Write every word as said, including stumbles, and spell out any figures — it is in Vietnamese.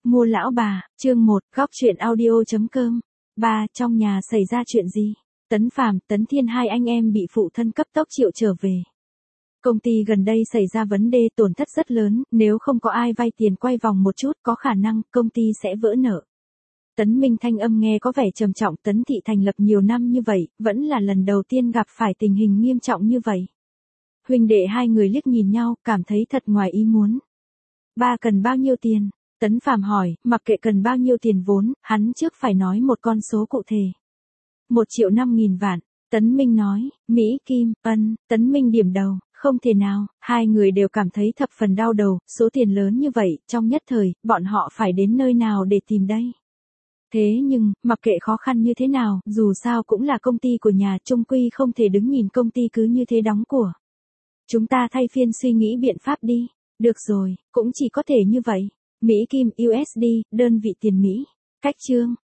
Mua lão bà, chương một, góc truyện audio.com. Ba, trong nhà xảy ra chuyện gì? Tấn Phàm, Tấn Thiên hai anh em bị phụ thân cấp tốc triệu trở về. Công ty gần đây xảy ra vấn đề tổn thất rất lớn, nếu không có ai vay tiền quay vòng một chút có khả năng công ty sẽ vỡ nợ. Tấn Minh thanh âm nghe có vẻ trầm trọng. Tấn Thị thành lập nhiều năm như vậy, vẫn là lần đầu tiên gặp phải tình hình nghiêm trọng như vậy. Huynh đệ hai người liếc nhìn nhau, cảm thấy thật ngoài ý muốn. Ba cần bao nhiêu tiền? Tấn Phàm hỏi, mặc kệ cần bao nhiêu tiền vốn, hắn trước phải nói một con số cụ thể. Một triệu năm nghìn vạn. Tấn Minh nói, Mỹ Kim, ân, Tấn Minh điểm đầu, không thể nào, hai người đều cảm thấy thập phần đau đầu, số tiền lớn như vậy, trong nhất thời, bọn họ phải đến nơi nào để tìm đây? Thế nhưng, mặc kệ khó khăn như thế nào, dù sao cũng là công ty của nhà, chung quy không thể đứng nhìn công ty cứ như thế đóng của. Chúng ta thay phiên suy nghĩ biện pháp đi. Được rồi, cũng chỉ có thể như vậy. Mỹ Kim, u ét đê, đơn vị tiền Mỹ. Cách chương.